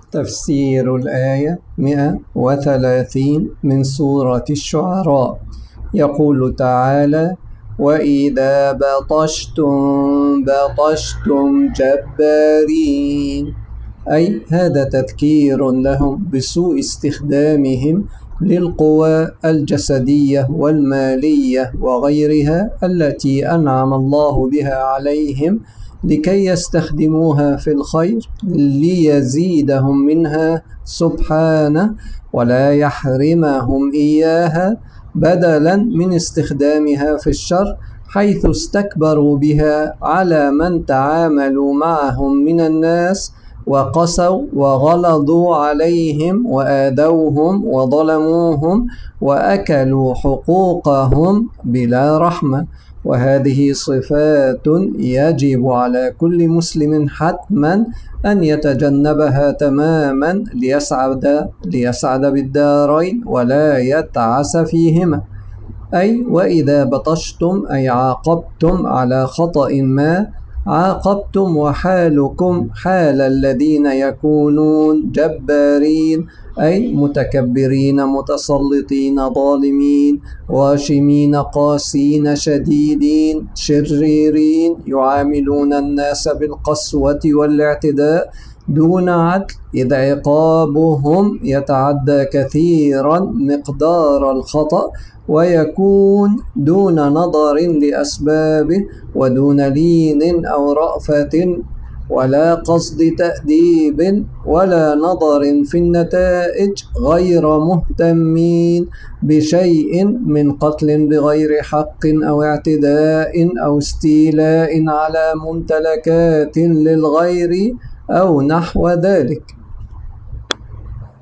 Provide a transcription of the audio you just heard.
تفسير الآية 130 من سورة الشعراء. يقول تعالى: وإذا بطشتم بطشتم جبارين، أي هذا تذكير لهم بسوء استخدامهم للقوى الجسدية والمالية وغيرها التي أنعم الله بها عليهم لكي يستخدموها في الخير ليزيدهم منها سبحانه ولا يحرمهم إياها، بدلا من استخدامها في الشر، حيث استكبروا بها على من تعاملوا معهم من الناس وقسوا وغلظوا عليهم وآذوهم وظلموهم وأكلوا حقوقهم بلا رحمة. وهذه صفات يجب على كل مسلم حتما أن يتجنبها تماما ليسعد بالدارين ولا يتعس فيهما. أي وإذا بطشتم أي عاقبتم على خطأ ما، عاقبتم وحالكم حال الذين يكونون جبارين، أي متكبرين متسلطين ظالمين غاشمين قاسين شديدين شريرين، يعاملون الناس بالقسوة والاعتداء دون عدل، إذ عقابهم يتعدى كثيرا مقدار الخطأ ويكون دون نظر لأسبابه ودون لين أو رأفة ولا قصد تأديب ولا نظر في النتائج، غير مهتمين بشيء من قتل بغير حق أو اعتداء أو استيلاء على ممتلكات للغير أو نحو ذلك.